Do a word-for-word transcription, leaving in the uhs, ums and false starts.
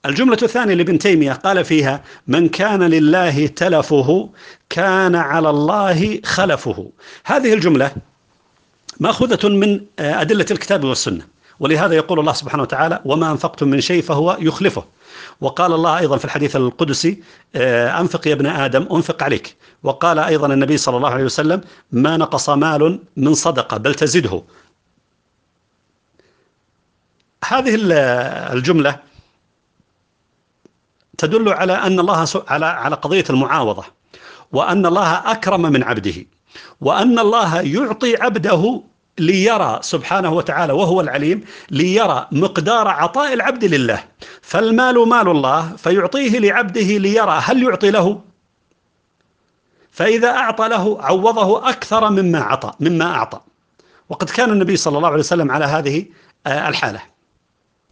الجملة الثانية لابن تيمية قال فيها: من كان لله تلفه كان على الله خلفه. هذه الجملة مأخوذة من أدلة الكتاب والسنة، ولهذا يقول الله سبحانه وتعالى: وما أنفقتم من شيء فهو يخلفه. وقال الله أيضا في الحديث القدسي: أنفق يا ابن آدم أنفق عليك. وقال أيضا النبي صلى الله عليه وسلم: ما نقص مال من صدقة بل تزده. هذه الجملة تدل على أن الله على على قضية المعاوضة، وأن الله أكرم من عبده، وأن الله يعطي عبده ليرى سبحانه وتعالى وهو العليم، ليرى مقدار عطاء العبد لله. فالمال مال الله فيعطيه لعبده ليرى هل يعطي له، فإذا أعطى له عوضه أكثر مما عطى مما أعطى. وقد كان النبي صلى الله عليه وسلم على هذه الحالة.